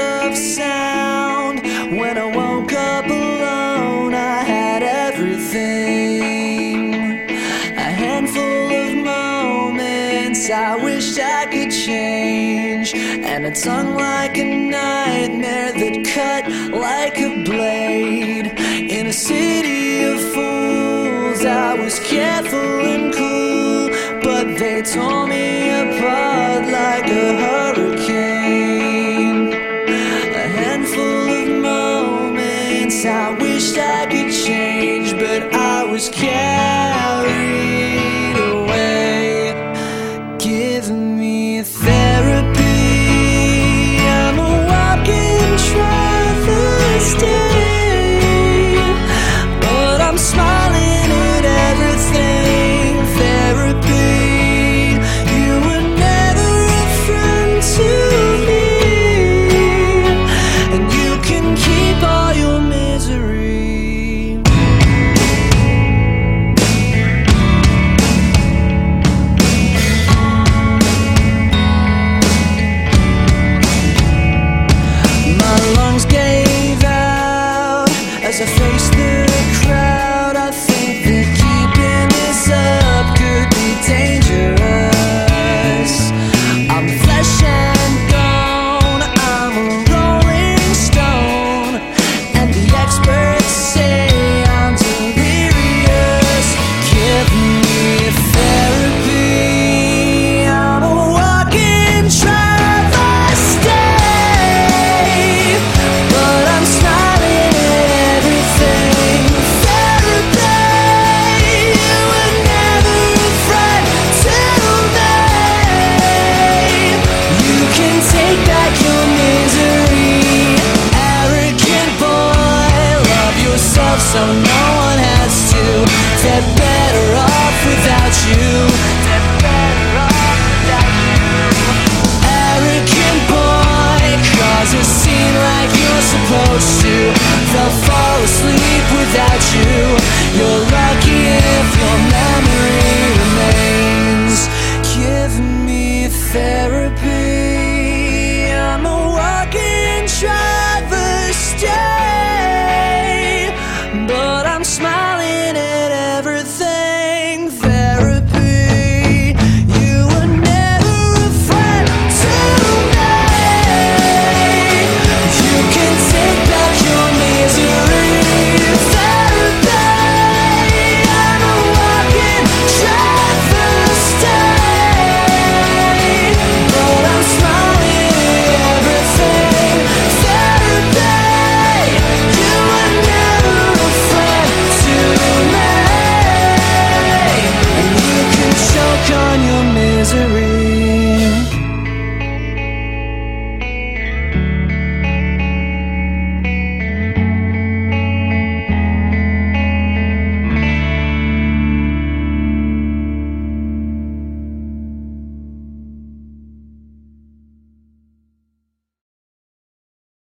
of sound. When I woke up alone, I had everything. A handful of moments I wished I could change, and a tongue like a nightmare that cut like a blade. In a city of fools, I was careful and cool, but they tore me apart like a hurricane. A handful of moments I wished I could change, but I was carried away. Give me therapy, I'm a walking travesty, but I'm smiling at everything. Therapy, you were never a friend to me, and you can keep all your misery. My lungs gave out as I faced the crowd. I think that keeping this up could be dangerous. I'm flesh and bone, I'm a rolling stone, and the experts say I'm delirious. Give me therapy, I'm a walking travesty, but I'm smiling at everything. Therapy, you were never a friend to me. You can take back your misery. Arrogant boy, love yourself so much.